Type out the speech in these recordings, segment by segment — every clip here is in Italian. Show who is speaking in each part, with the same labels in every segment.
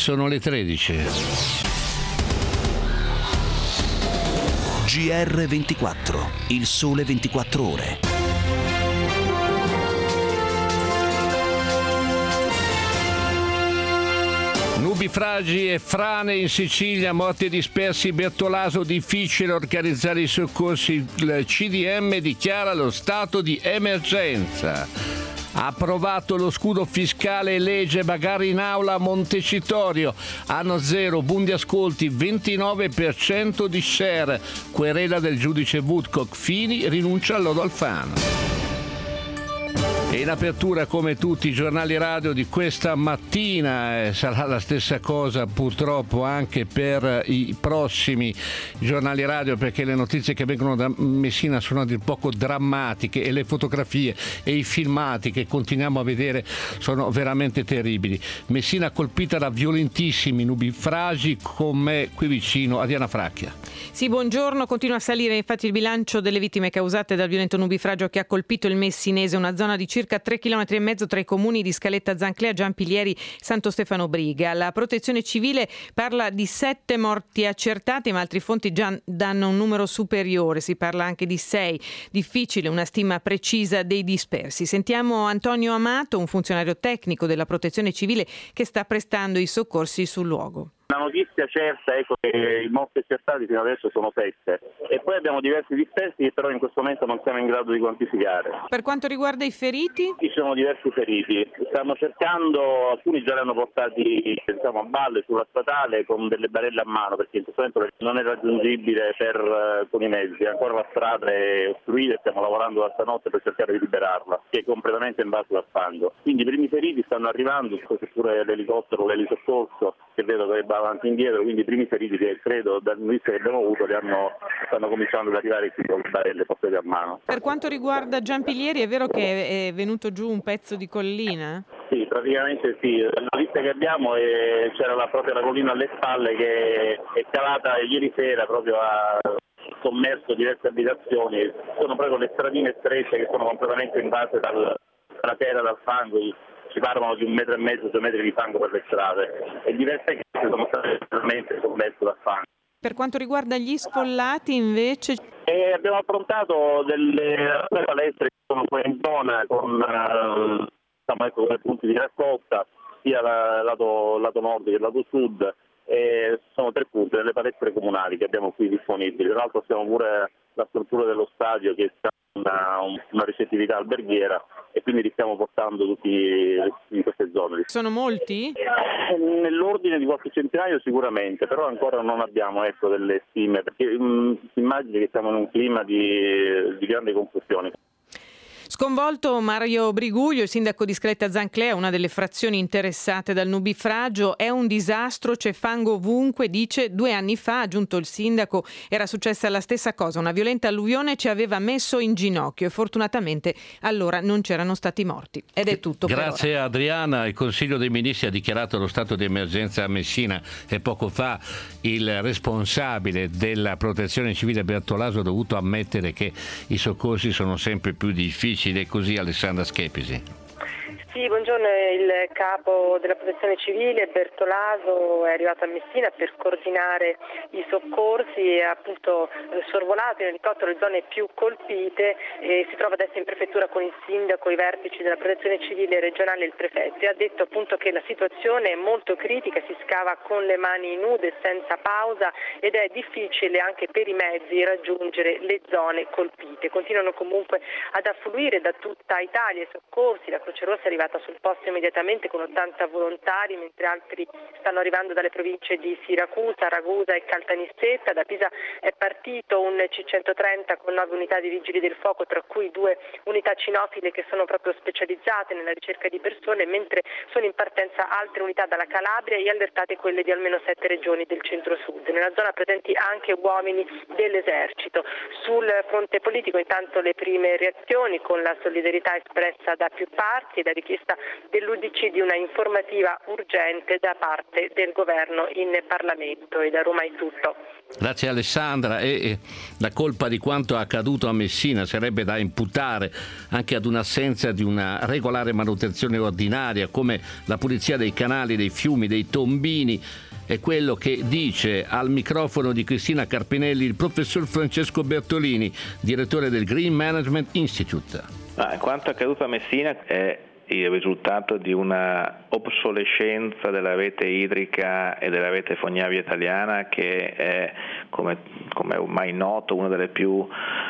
Speaker 1: Sono le 13.
Speaker 2: GR24, il sole 24 ore.
Speaker 1: Nubifragi e frane in Sicilia, morti e dispersi. Bertolaso, difficile organizzare i soccorsi. Il CDM dichiara lo stato di emergenza. Approvato lo scudo fiscale e legge, magari in aula a Montecitorio. Anno zero, boom di ascolti, 29% di share. Querela del giudice Woodcock, Fini rinuncia al lodo Alfano. E in apertura, come tutti i giornali radio di questa mattina, sarà la stessa cosa purtroppo anche per i prossimi giornali radio, perché le notizie che vengono da Messina sono a dir poco drammatiche e le fotografie e i filmati che continuiamo a vedere sono veramente terribili. Messina colpita da violentissimi nubifragi, con me qui vicino Adriana Fracchia.
Speaker 3: Sì, buongiorno. Continua a salire infatti il bilancio delle vittime causate dal violento nubifragio che ha colpito il Messinese, una zona di circa 3,5 km tra i comuni di Scaletta Zanclea, Giampilieri, Santo Stefano Briga. La Protezione Civile parla di 7 morti accertati, ma altre fonti già danno un numero superiore, si parla anche di 6. Difficile una stima precisa dei dispersi. Sentiamo Antonio Amato, un funzionario tecnico della Protezione Civile che sta prestando i soccorsi sul luogo.
Speaker 4: La notizia certa è che i morti accertati fino adesso sono 7 e poi abbiamo diversi dispersi che però in questo momento non siamo in grado di quantificare.
Speaker 3: Per quanto riguarda i feriti?
Speaker 4: Ci sono diversi feriti, stiamo cercando, alcuni già li hanno portati a valle sulla statale con delle barelle a mano, perché in questo momento non è raggiungibile con i mezzi, ancora la strada è ostruita e stiamo lavorando da stanotte per cercare di liberarla, che è completamente invaso dal fango. Quindi i primi feriti stanno arrivando, c'è pure l'elicottero, l'elisoccorso che vedo che va avanti e indietro, quindi i primi feriti che credo dal notizie che abbiamo avuto stanno cominciando ad arrivare qui con le barelle portate a mano.
Speaker 3: Per quanto riguarda Giampilieri, è vero che è venuto giù un pezzo di collina?
Speaker 4: Sì, praticamente sì. La notizia che abbiamo c'era proprio la collina alle spalle che è calata ieri sera, proprio a sommerso diverse abitazioni. Sono proprio le stradine strette che sono completamente invase dalla terra, dal fango. Si parlano di 1,5 metri, 2 metri di fango per le strade e diverse case sono state totalmente sommerse dal fango.
Speaker 3: Per quanto riguarda gli sfollati invece?
Speaker 4: Abbiamo affrontato delle palestre che sono qua in zona con come punti di raccolta sia lato nord che lato sud. Sono 3 punti delle palestre comunali che abbiamo qui disponibili. Tra l'altro abbiamo pure la struttura dello stadio che ha una ricettività alberghiera e quindi li stiamo portando tutti in queste zone.
Speaker 3: Sono molti?
Speaker 4: Nell'ordine di qualche centinaio sicuramente, però ancora non abbiamo delle stime, perché si immagini che siamo in un clima di grande confusione.
Speaker 3: Sconvolto Mario Briguglio, il sindaco di Scaletta Zanclea, una delle frazioni interessate dal nubifragio. È un disastro, c'è fango ovunque, dice. 2 anni fa, ha aggiunto il sindaco, era successa la stessa cosa. Una violenta alluvione ci aveva messo in ginocchio e fortunatamente allora non c'erano stati morti. Ed è tutto.
Speaker 1: Grazie Adriana. Il Consiglio dei Ministri ha dichiarato lo stato di emergenza a Messina e poco fa il responsabile della Protezione Civile Bertolaso ha dovuto ammettere che i soccorsi sono sempre più difficili. E così Alessandra Schepisi.
Speaker 5: Sì, buongiorno. Il capo della Protezione Civile Bertolaso è arrivato a Messina per coordinare i soccorsi e ha appunto sorvolato in elicottero le zone più colpite e si trova adesso in prefettura con il sindaco, i vertici della Protezione Civile regionale e il prefetto, e ha detto appunto che la situazione è molto critica, si scava con le mani nude senza pausa ed è difficile anche per i mezzi raggiungere le zone colpite. Continuano comunque ad affluire da tutta Italia i soccorsi, la Croce Rossa è arrivata sul posto immediatamente con 80 volontari, mentre altri stanno arrivando dalle province di Siracusa, Ragusa e Caltanissetta. Da Pisa è partito un C-130 con 9 unità di vigili del fuoco, tra cui 2 unità cinofile che sono proprio specializzate nella ricerca di persone, mentre sono in partenza altre unità dalla Calabria e allertate quelle di almeno 7 regioni del centro-sud. Nella zona presenti anche uomini dell'esercito. Sul fronte politico intanto le prime reazioni con la solidarietà espressa da più parti e da richieste richiesta dell'UDC di una informativa urgente da parte del governo in Parlamento. E da Roma è tutto.
Speaker 1: Grazie Alessandra. E la colpa di quanto accaduto a Messina sarebbe da imputare anche ad un'assenza di una regolare manutenzione ordinaria, come la pulizia dei canali, dei fiumi, dei tombini. È quello che dice al microfono di Cristina Carpinelli il professor Francesco Bertolini, direttore del Green Management Institute.
Speaker 6: Quanto accaduto a Messina è il risultato di una obsolescenza della rete idrica e della rete fognaria italiana, che è, come ormai noto, una delle più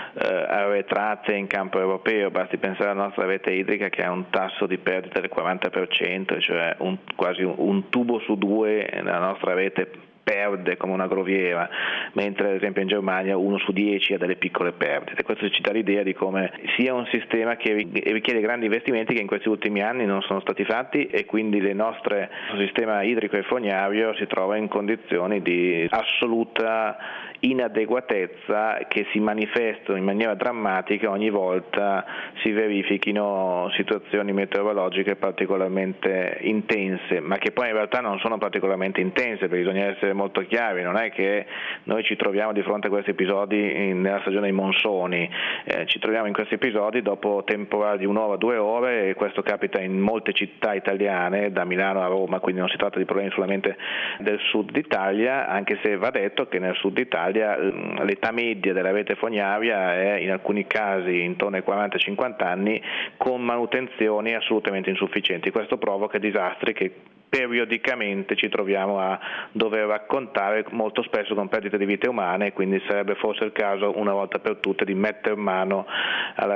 Speaker 6: arretrate in campo europeo. Basti pensare alla nostra rete idrica, che ha un tasso di perdita del 40%, cioè quasi un tubo su due nella nostra rete perde come una groviera, mentre ad esempio in Germania 1 su 10 ha delle piccole perdite. Questo ci dà l'idea di come sia un sistema che richiede grandi investimenti che in questi ultimi anni non sono stati fatti, e quindi il nostro sistema idrico e fognario si trova in condizioni di assoluta inadeguatezza, che si manifestano in maniera drammatica ogni volta si verifichino situazioni meteorologiche particolarmente intense, ma che poi in realtà non sono particolarmente intense, perché bisogna essere molto chiari. Non è che noi ci troviamo di fronte a questi episodi nella stagione dei monsoni, ci troviamo in questi episodi dopo temporali di 1 ora, 2 ore, e questo capita in molte città italiane, da Milano a Roma, quindi non si tratta di problemi solamente del sud d'Italia, anche se va detto che nel sud d'Italia l'età media della rete fognaria è in alcuni casi intorno ai 40-50 anni, con manutenzioni assolutamente insufficienti. Questo provoca disastri che periodicamente ci troviamo a dover raccontare, molto spesso con perdite di vite umane, e quindi sarebbe forse il caso una volta per tutte di mettere mano alla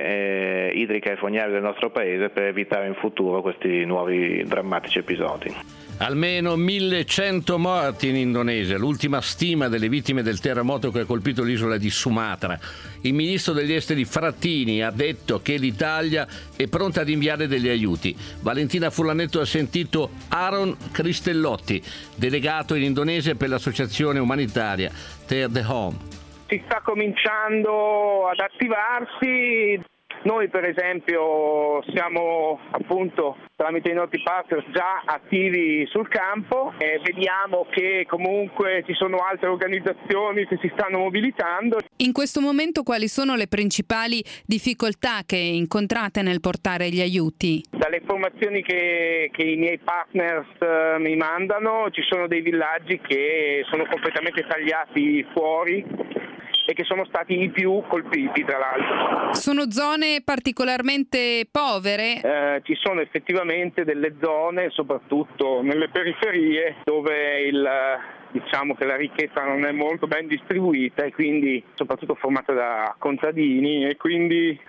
Speaker 6: rete idrica e fognaria del nostro paese per evitare in futuro questi nuovi drammatici episodi.
Speaker 1: Almeno 1100 morti in Indonesia, l'ultima stima delle vittime del terremoto che ha colpito l'isola di Sumatra. Il ministro degli esteri Frattini ha detto che l'Italia è pronta ad inviare degli aiuti. Valentina Furlanetto ha sentito Aaron Cristellotti, delegato in Indonesia per l'associazione umanitaria Tear the Home.
Speaker 7: Si sta cominciando ad attivarsi. Noi per esempio siamo appunto tramite i nostri partner già attivi sul campo e vediamo che comunque ci sono altre organizzazioni che si stanno mobilitando.
Speaker 8: In questo momento quali sono le principali difficoltà che incontrate nel portare gli aiuti?
Speaker 7: Dalle informazioni che i miei partners mi mandano, ci sono dei villaggi che sono completamente tagliati fuori e che sono stati i più colpiti, tra l'altro.
Speaker 8: Sono zone particolarmente povere?
Speaker 7: Ci sono effettivamente delle zone, soprattutto nelle periferie, dove diciamo che la ricchezza non è molto ben distribuita, e quindi soprattutto formata da contadini, e quindi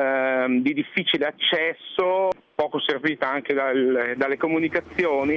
Speaker 7: di difficile accesso, poco servita anche dalle comunicazioni.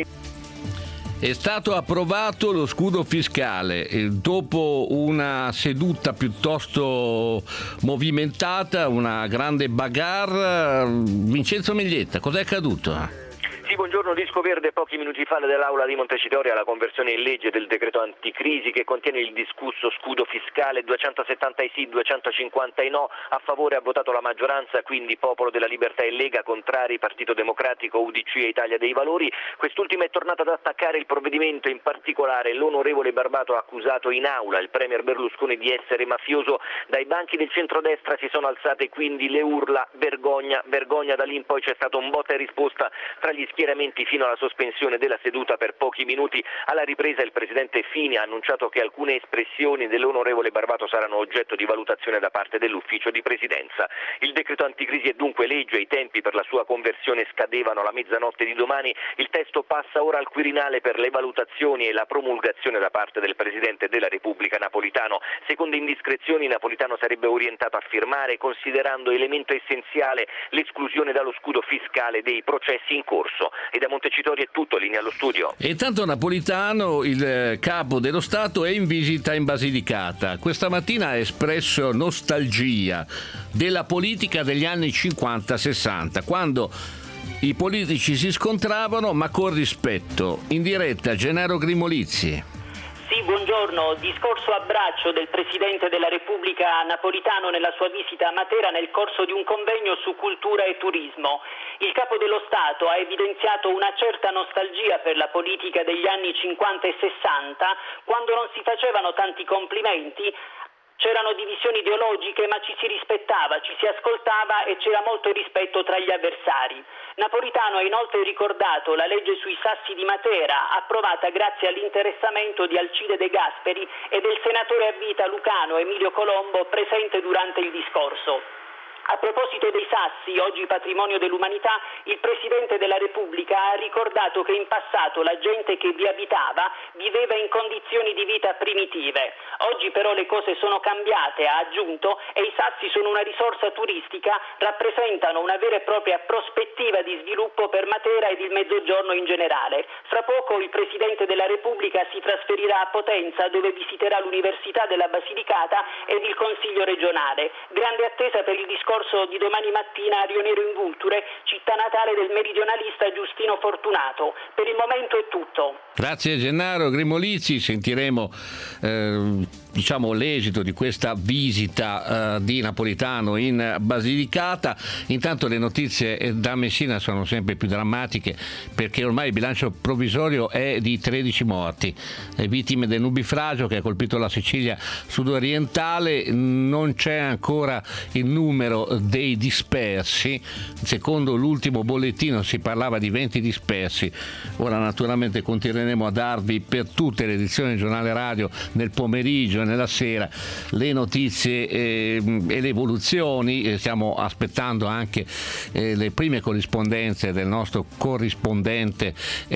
Speaker 1: È stato approvato lo scudo fiscale dopo una seduta piuttosto movimentata, una grande bagarre. Vincenzo Miglietta, cos'è accaduto?
Speaker 9: Sì, buongiorno. Disco verde pochi minuti fa dell'Aula di Montecitorio alla conversione in legge del decreto anticrisi che contiene il discusso scudo fiscale. 270 i sì, 250 i no. A favore ha votato la maggioranza, quindi Popolo della Libertà e Lega, contrari Partito Democratico, UDC e Italia dei Valori. Quest'ultima è tornata ad attaccare il provvedimento, in particolare l'onorevole Barbato ha accusato in aula il premier Berlusconi di essere mafioso. Dai banchi del centrodestra si sono alzate quindi le urla vergogna, vergogna. Da lì in poi c'è stato un botta e risposta tra gli schieramenti fino alla sospensione della seduta per pochi minuti. Alla ripresa il presidente Fini ha annunciato che alcune espressioni dell'onorevole Barbato saranno oggetto di valutazione da parte dell'ufficio di presidenza. Il decreto anticrisi è dunque legge, i tempi per la sua conversione scadevano alla mezzanotte di domani. Il testo passa ora al Quirinale per le valutazioni e la promulgazione da parte del Presidente della Repubblica Napolitano. Secondo indiscrezioni Napolitano sarebbe orientato a firmare, considerando elemento essenziale l'esclusione dallo scudo fiscale dei processi in corso. E da Montecitorio è tutto, linea allo studio.
Speaker 1: E intanto Napolitano, il capo dello Stato, è in visita in Basilicata. Questa mattina ha espresso nostalgia della politica degli anni 50-60, quando i politici si scontravano ma con rispetto. In diretta Gennaro Grimolizzi.
Speaker 10: Sì, buongiorno. Discorso a braccio del Presidente della Repubblica Napolitano nella sua visita a Matera nel corso di un convegno su cultura e turismo. Il Capo dello Stato ha evidenziato una certa nostalgia per la politica degli anni 50 e 60, quando non si facevano tanti complimenti. C'erano divisioni ideologiche, ma ci si rispettava, ci si ascoltava e c'era molto rispetto tra gli avversari. Napolitano ha inoltre ricordato la legge sui sassi di Matera, approvata grazie all'interessamento di Alcide De Gasperi e del senatore a vita lucano Emilio Colombo, presente durante il discorso. A proposito dei sassi, oggi patrimonio dell'umanità, il Presidente della Repubblica ha ricordato che in passato la gente che vi abitava viveva in condizioni di vita primitive. Oggi però le cose sono cambiate, ha aggiunto, e i sassi sono una risorsa turistica, rappresentano una vera e propria prospettiva di sviluppo per Matera ed il Mezzogiorno in generale. Fra poco il Presidente della Repubblica si trasferirà a Potenza, dove visiterà l'Università della Basilicata ed il Consiglio regionale. Grande attesa per il discorso di domani mattina a Rionero in Vulture, città natale del meridionalista Giustino Fortunato. Per il momento è tutto.
Speaker 1: Grazie Gennaro Grimolizi, sentiremo l'esito di questa visita di Napolitano in Basilicata. Intanto le notizie da Messina sono sempre più drammatiche, perché ormai il bilancio provvisorio è di 13 morti, le vittime del nubifragio che ha colpito la Sicilia sudorientale. Non c'è ancora il numero dei dispersi, secondo l'ultimo bollettino si parlava di 20 dispersi. Ora naturalmente continueremo a darvi per tutte le edizioni del giornale radio nel pomeriggio e nella sera le notizie e le evoluzioni. Stiamo aspettando anche le prime corrispondenze del nostro corrispondente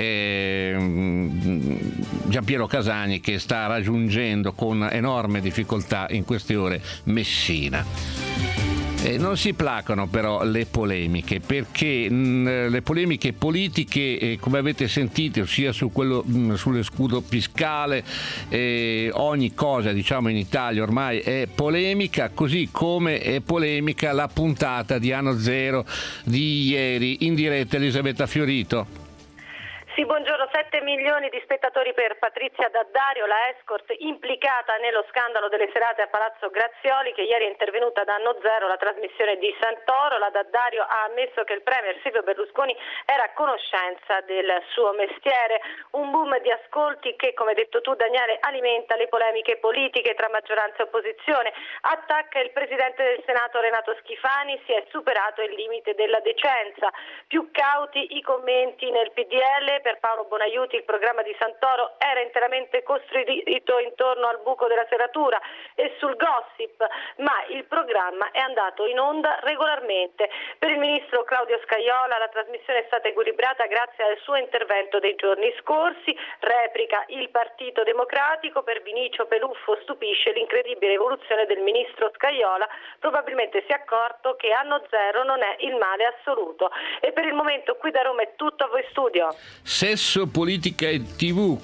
Speaker 1: Giampiero Casani, che sta raggiungendo con enorme difficoltà in queste ore Messina. Non si placano però le polemiche, perché le polemiche politiche, come avete sentito, sia sullo scudo fiscale, ogni cosa in Italia ormai è polemica, così come è polemica la puntata di Anno Zero di ieri in diretta. Elisabetta Fiorito.
Speaker 5: Sì, buongiorno. 7 milioni di spettatori per Patrizia D'Addario, la escort implicata nello scandalo delle serate a Palazzo Grazioli, che ieri è intervenuta da Anno Zero, la trasmissione di Santoro. La D'Addario ha ammesso che il premier Silvio Berlusconi era a conoscenza del suo mestiere. Un boom di ascolti che, come hai detto tu Daniele, alimenta le polemiche politiche tra maggioranza e opposizione. Attacca il presidente del Senato Renato Schifani, si è superato il limite della decenza. Più cauti i commenti nel PDL. Per Paolo Bonaiuti il programma di Santoro era interamente costruito intorno al buco della serratura e sul gossip, ma il programma è andato in onda regolarmente. Per il ministro Claudio Scajola la trasmissione è stata equilibrata grazie al suo intervento dei giorni scorsi. Replica il Partito Democratico. Per Vinicio Peluffo stupisce l'incredibile evoluzione del ministro Scajola, probabilmente si è accorto che Anno Zero non è il male assoluto. E per il momento qui da Roma è tutto, a voi studio.
Speaker 1: Sesso, politica e TV,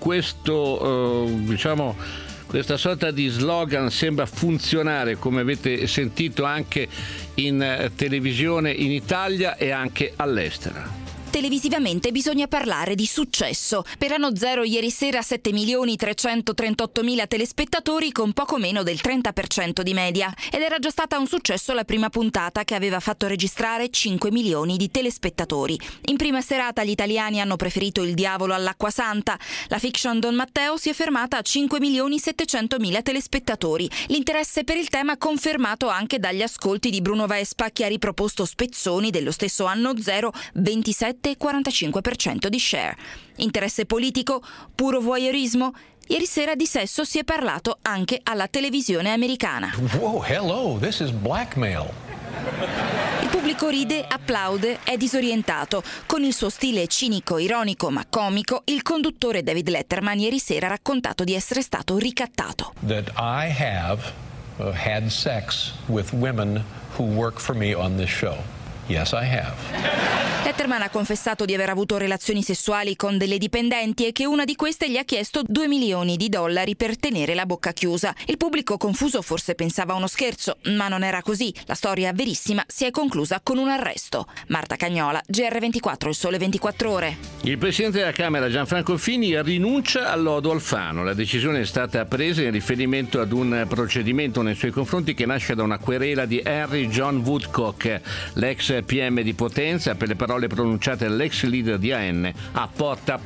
Speaker 1: questa sorta di slogan sembra funzionare, come avete sentito, anche in televisione in Italia e anche all'estero.
Speaker 11: Televisivamente bisogna parlare di successo. Per Anno Zero ieri sera 7.338.000 telespettatori, con poco meno del 30% di media. Ed era già stata un successo la prima puntata, che aveva fatto registrare 5 milioni di telespettatori. In prima serata gli italiani hanno preferito Il diavolo all'acqua santa. La fiction Don Matteo si è fermata a 5.700.000 telespettatori. L'interesse per il tema confermato anche dagli ascolti di Bruno Vespa, che ha riproposto spezzoni dello stesso Anno Zero, 27,45% di share. Interesse politico, puro voyeurismo. Ieri sera di sesso si è parlato anche alla televisione americana.
Speaker 12: Whoa, hello, this is blackmail.
Speaker 11: Il pubblico ride, applaude, è disorientato. Con il suo stile cinico, ironico ma comico, il conduttore David Letterman ieri sera ha raccontato di essere stato ricattato.
Speaker 12: That I have had sex with women who work for me on this show. Yes, I have.
Speaker 11: Letterman ha confessato di aver avuto relazioni sessuali con delle dipendenti e che una di queste gli ha chiesto $2 milioni per tenere la bocca chiusa. Il pubblico confuso forse pensava a uno scherzo, ma non era così. La storia verissima si è conclusa con un arresto. Marta Cagnola, GR24, Il Sole 24 Ore.
Speaker 1: Il Presidente della Camera Gianfranco Fini rinuncia al lodo Alfano. La decisione è stata presa in riferimento ad un procedimento nei suoi confronti che nasce da una querela di Henry John Woodcock, l'ex PM di Potenza, per le parole pronunciate dall'ex leader di AN a Porta.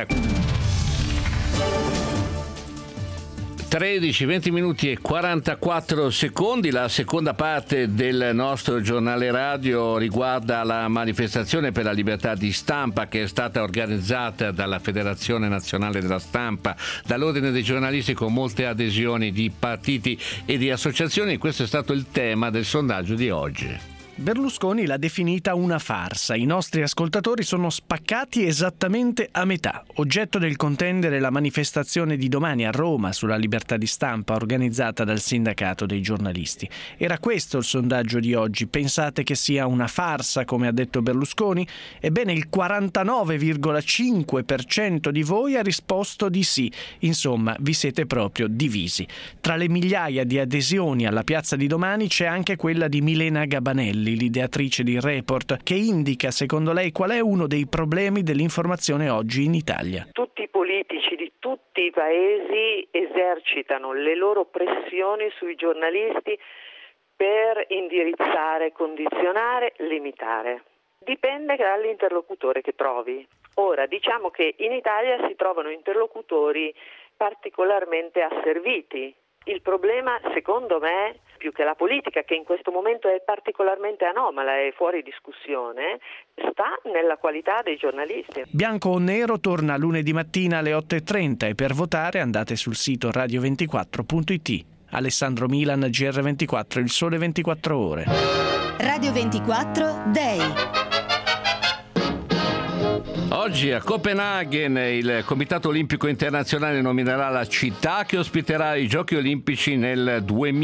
Speaker 1: 13, 20 minuti e 44 secondi. La seconda parte del nostro giornale radio riguarda la manifestazione per la libertà di stampa che è stata organizzata dalla Federazione Nazionale della Stampa, dall'Ordine dei Giornalisti, con molte adesioni di partiti e di associazioni. Questo è stato il tema del sondaggio di oggi.
Speaker 13: Berlusconi l'ha definita una farsa. I nostri ascoltatori sono spaccati esattamente a metà. Oggetto del contendere la manifestazione di domani a Roma sulla libertà di stampa organizzata dal sindacato dei giornalisti. Era questo il sondaggio di oggi. Pensate che sia una farsa, come ha detto Berlusconi? Ebbene, il 49,5% di voi ha risposto di sì. Insomma, vi siete proprio divisi. Tra le migliaia di adesioni alla piazza di domani c'è anche quella di Milena Gabanelli, l'ideatrice di Report, che indica, secondo lei, qual è uno dei problemi dell'informazione oggi in Italia.
Speaker 14: Tutti i politici di tutti i paesi esercitano le loro pressioni sui giornalisti per indirizzare, condizionare, limitare. Dipende dall'interlocutore che trovi. Ora, diciamo che in Italia si trovano interlocutori particolarmente asserviti. Il problema, secondo me, più che la politica, che in questo momento è particolarmente anomala e fuori discussione, sta nella qualità dei giornalisti.
Speaker 13: Bianco o Nero torna lunedì mattina alle 8:30 e per votare andate sul sito radio24.it. Alessandro Milan, GR24, Il Sole 24 Ore.
Speaker 15: Radio 24 Day.
Speaker 1: Oggi a Copenaghen il Comitato Olimpico Internazionale nominerà la città che ospiterà i Giochi Olimpici nel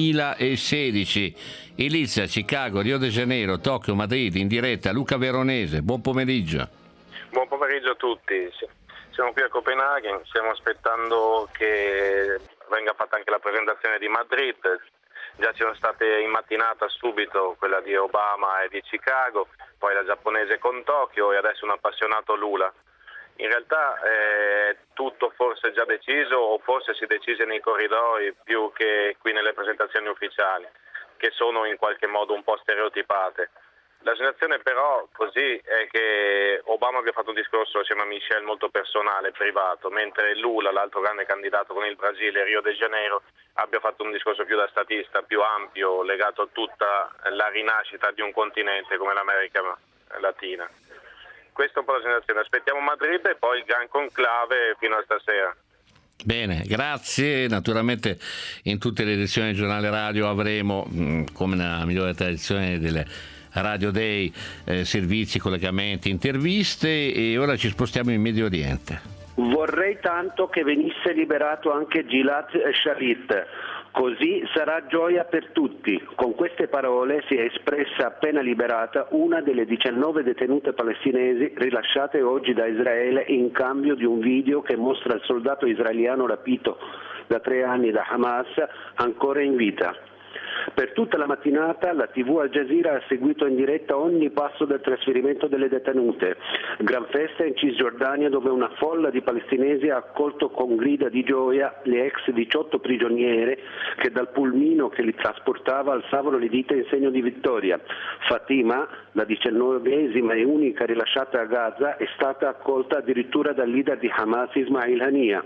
Speaker 1: 2016. Ilizia, Chicago, Rio de Janeiro, Tokyo, Madrid, in diretta. Luca Veronese, buon pomeriggio.
Speaker 16: Buon pomeriggio a tutti. Siamo qui a Copenaghen, stiamo aspettando che venga fatta anche la presentazione di Madrid. Già ci sono state in mattinata subito quella di Obama e di Chicago, poi la giapponese con Tokyo e adesso un appassionato Lula. In realtà è tutto forse già deciso, o forse si decise nei corridoi più che qui nelle presentazioni ufficiali, che sono in qualche modo un po' stereotipate. La sensazione però così è che Obama abbia fatto un discorso assieme a Michel molto personale, privato, mentre Lula, l'altro grande candidato con il Brasile e Rio de Janeiro, abbia fatto un discorso più da statista, più ampio, legato a tutta la rinascita di un continente come l'America Latina. Questa è un po' la sensazione. Aspettiamo Madrid e poi il gran conclave fino a stasera.
Speaker 1: Bene, grazie. Naturalmente in tutte le edizioni del giornale radio avremo, come nella migliore tradizione delle Radio Day, servizi, collegamenti, interviste, e ora ci spostiamo in Medio Oriente.
Speaker 17: Vorrei tanto che venisse liberato anche Gilad Shalit, così sarà gioia per tutti. Con queste parole si è espressa appena liberata una delle 19 detenute palestinesi rilasciate oggi da Israele in cambio di un video che mostra il soldato israeliano rapito da 3 anni da Hamas ancora in vita. Per tutta la mattinata la TV Al Jazeera ha seguito in diretta ogni passo del trasferimento delle detenute. Gran festa in Cisgiordania, dove una folla di palestinesi ha accolto con grida di gioia le ex 18 prigioniere che dal pulmino che li trasportava alzavano le dita in segno di vittoria. Fatima, la 19esima e unica rilasciata a Gaza, è stata accolta addirittura dal leader di Hamas Ismail Haniyeh.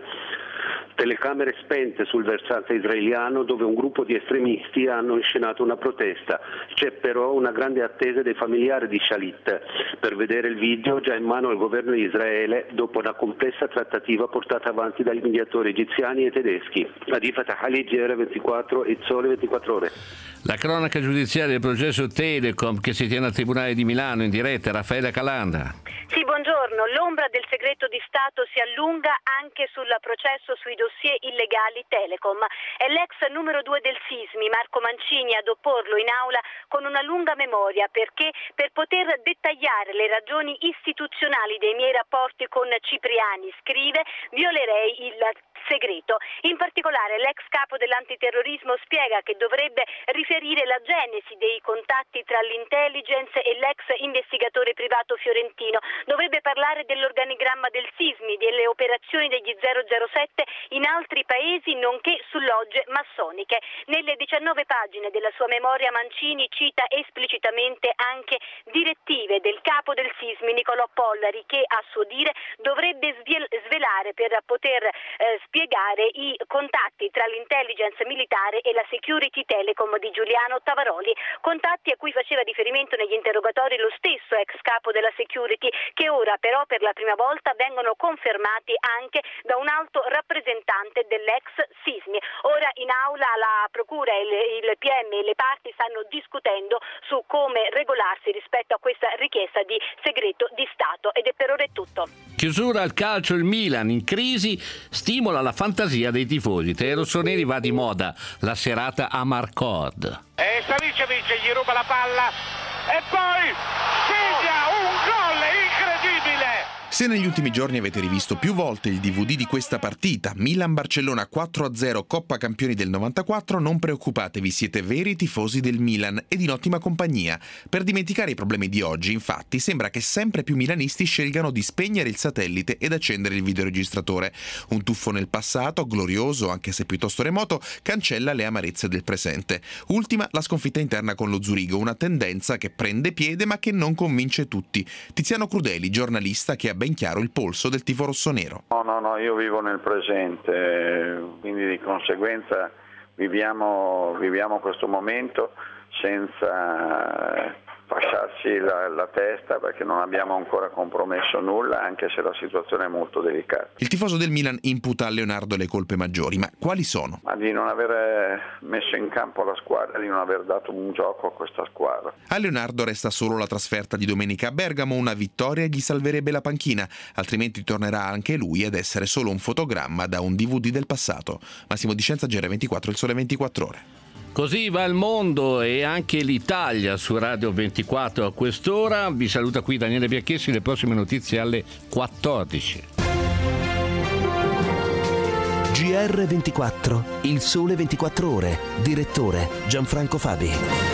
Speaker 17: Telecamere spente sul versante israeliano, dove un gruppo di estremisti hanno inscenato una protesta. C'è però una grande attesa dei familiari di Shalit per vedere il video, già in mano al governo di Israele dopo una complessa trattativa portata avanti dagli mediatori egiziani e tedeschi. Adifat Ali, GR24, Il Sole 24 Ore.
Speaker 1: La cronaca giudiziaria del processo Telecom che si tiene al Tribunale di Milano, in diretta. Raffaella Calandra.
Speaker 18: Sì, buongiorno. L'ombra del segreto di Stato si allunga anche sul processo sui dossier dossier illegali Telecom. È l'ex numero 2 del Sismi, Marco Mancini, ad opporlo in aula con una lunga memoria, perché per poter dettagliare le ragioni istituzionali dei miei rapporti con Cipriani, scrive, violerei il segreto. In particolare l'ex capo dell'antiterrorismo spiega che dovrebbe riferire la genesi dei contatti tra l'intelligence e l'ex investigatore privato fiorentino. Dovrebbe parlare dell'organigramma del Sismi, delle operazioni degli 007 in altri paesi, nonché su logge massoniche. Nelle 19 pagine della sua memoria Mancini cita esplicitamente anche direttive del capo del Sismi, Nicolò Pollari, che a suo dire dovrebbe svelare per poter spiegare i contatti tra l'intelligence militare e la security telecom di Giuliano Tavaroli, contatti a cui faceva riferimento negli interrogatori lo stesso ex capo della security, che ora però per la prima volta vengono confermati anche da un alto rappresentante dell'ex Sismi. Ora in aula la procura, il PM e le parti stanno discutendo su come regolarsi rispetto a questa richiesta di segreto di Stato, ed è per ora è tutto.
Speaker 1: Chiusura al calcio, il Milan in crisi stimola la fantasia dei tifosi. Tra i rossoneri va di moda la serata a Marcord.
Speaker 19: E Savicevic gli ruba la palla e poi segna un gol incredibile!
Speaker 20: Se negli ultimi giorni avete rivisto più volte il DVD di questa partita, Milan-Barcellona 4-0 Coppa Campioni del 94, non preoccupatevi, siete veri tifosi del Milan ed in ottima compagnia. Per dimenticare i problemi di oggi, infatti, sembra che sempre più milanisti scelgano di spegnere il satellite ed accendere il videoregistratore. Un tuffo nel passato, glorioso anche se piuttosto remoto, cancella le amarezze del presente. Ultima la sconfitta interna con lo Zurigo, una tendenza che prende piede ma che non convince tutti. Tiziano Crudeli, giornalista che ha ben chiaro il polso del tifo rossonero.
Speaker 21: No, io vivo nel presente, quindi di conseguenza viviamo questo momento senza fasciarci la testa, perché non abbiamo ancora compromesso nulla, anche se la situazione è molto delicata.
Speaker 20: Il tifoso del Milan imputa a Leonardo le colpe maggiori, ma quali sono?
Speaker 21: Ma di non aver messo in campo la squadra, di non aver dato un gioco a questa squadra.
Speaker 20: A Leonardo resta solo la trasferta di domenica a Bergamo, una vittoria gli salverebbe la panchina, altrimenti tornerà anche lui ad essere solo un fotogramma da un DVD del passato. Massimo Di Scienza, GR24, Il Sole 24 Ore.
Speaker 1: Così va il mondo e anche l'Italia su Radio 24 a quest'ora. Vi saluta qui Daniele Bianchessi, le prossime notizie alle 14.
Speaker 2: GR24, Il Sole 24 Ore, direttore Gianfranco Fabi.